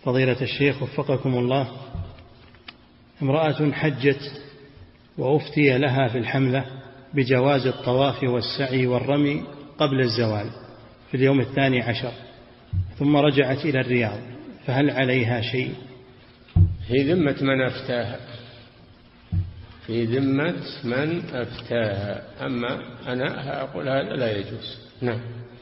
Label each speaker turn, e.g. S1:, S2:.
S1: فضيلة الشيخ وفقكم الله، امرأة حجت وأفتي لها في الحملة بجواز الطواف والسعي والرمي قبل الزوال في اليوم 12، ثم رجعت إلى الرياض، فهل عليها شيء؟
S2: في ذمة من أفتاها، في ذمة من أفتاها، أما أنا أقول هذا لا يجوز. نعم.